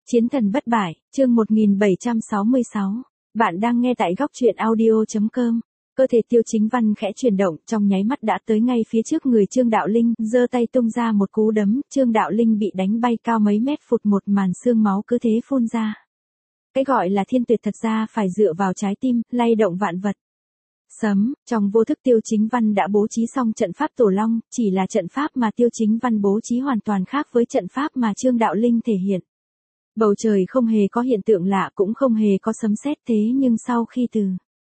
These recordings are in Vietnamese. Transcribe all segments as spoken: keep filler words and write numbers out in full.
Chiến thần bất bại, chương một nghìn bảy trăm sáu mươi sáu. Bạn đang nghe tại góc truyện audio chấm com. Cơ thể Tiêu Chính Văn khẽ chuyển động, trong nháy mắt đã tới ngay phía trước người Trương Đạo Linh, giơ tay tung ra một cú đấm, Trương Đạo Linh bị đánh bay cao mấy mét, phụt một màn xương máu cứ thế phun ra. Cái gọi là thiên tuyệt thật ra phải dựa vào trái tim, lay động vạn vật. Sấm, trong vô thức Tiêu Chính Văn đã bố trí xong trận pháp Tổ Long, chỉ là trận pháp mà Tiêu Chính Văn bố trí hoàn toàn khác với trận pháp mà Trương Đạo Linh thể hiện. Bầu trời không hề có hiện tượng lạ, cũng không hề có sấm sét, thế nhưng sau khi từ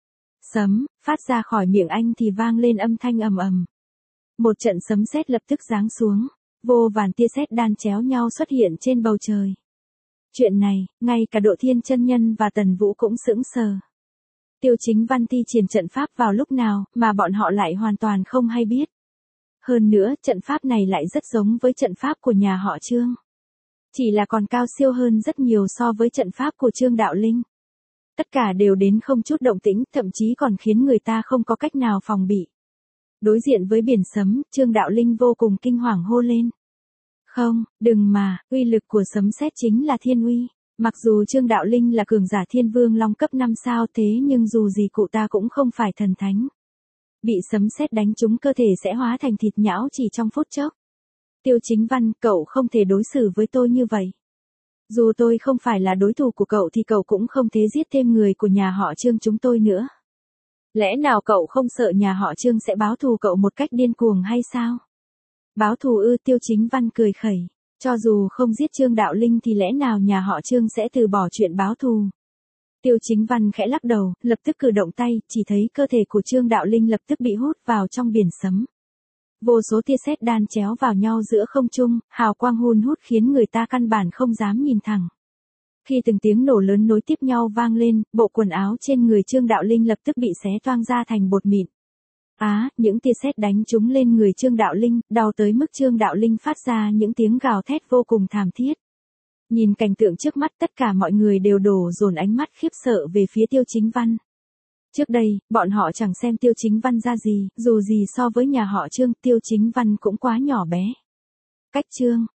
sấm phát ra khỏi miệng anh thì vang lên âm thanh ầm ầm. Một trận sấm sét lập tức giáng xuống, vô vàn tia sét đan chéo nhau xuất hiện trên bầu trời. Chuyện này, ngay cả Độ Thiên chân nhân và Tần Vũ cũng sững sờ. Tiêu Chính Văn thi triển trận pháp vào lúc nào mà bọn họ lại hoàn toàn không hay biết. Hơn nữa, trận pháp này lại rất giống với trận pháp của nhà họ Trương. Chỉ là còn cao siêu hơn rất nhiều so với trận pháp của Trương Đạo Linh. Tất cả đều đến không chút động tĩnh, thậm chí còn khiến người ta không có cách nào phòng bị. Đối diện với biển sấm, Trương Đạo Linh vô cùng kinh hoàng hô lên. Không, đừng mà, uy lực của sấm sét chính là thiên uy. Mặc dù Trương Đạo Linh là cường giả thiên vương long cấp năm sao, thế nhưng dù gì cụ ta cũng không phải thần thánh. Bị sấm sét đánh trúng cơ thể sẽ hóa thành thịt nhão chỉ trong phút chốc. Tiêu Chính Văn, cậu không thể đối xử với tôi như vậy. Dù tôi không phải là đối thủ của cậu thì cậu cũng không thể giết thêm người của nhà họ Trương chúng tôi nữa. Lẽ nào cậu không sợ nhà họ Trương sẽ báo thù cậu một cách điên cuồng hay sao? Báo thù ư? Tiêu Chính Văn cười khẩy. Cho dù không giết Trương Đạo Linh thì lẽ nào nhà họ Trương sẽ từ bỏ chuyện báo thù? Tiêu Chính Văn khẽ lắc đầu, lập tức cử động tay, chỉ thấy cơ thể của Trương Đạo Linh lập tức bị hút vào trong biển sấm. Vô số tia sét đan chéo vào nhau giữa không trung, hào quang hun hút khiến người ta căn bản không dám nhìn thẳng. Khi từng tiếng nổ lớn nối tiếp nhau vang lên, bộ quần áo trên người Trương Đạo Linh lập tức bị xé toang ra thành bột mịn. Á, à, những tia sét đánh trúng lên người Trương Đạo Linh, đau tới mức Trương Đạo Linh phát ra những tiếng gào thét vô cùng thảm thiết. Nhìn cảnh tượng trước mắt, tất cả mọi người đều đổ dồn ánh mắt khiếp sợ về phía Tiêu Chính Văn. Trước đây, bọn họ chẳng xem Tiêu Chính Văn ra gì, dù gì so với nhà họ Trương, Tiêu Chính Văn cũng quá nhỏ bé. Cách Trương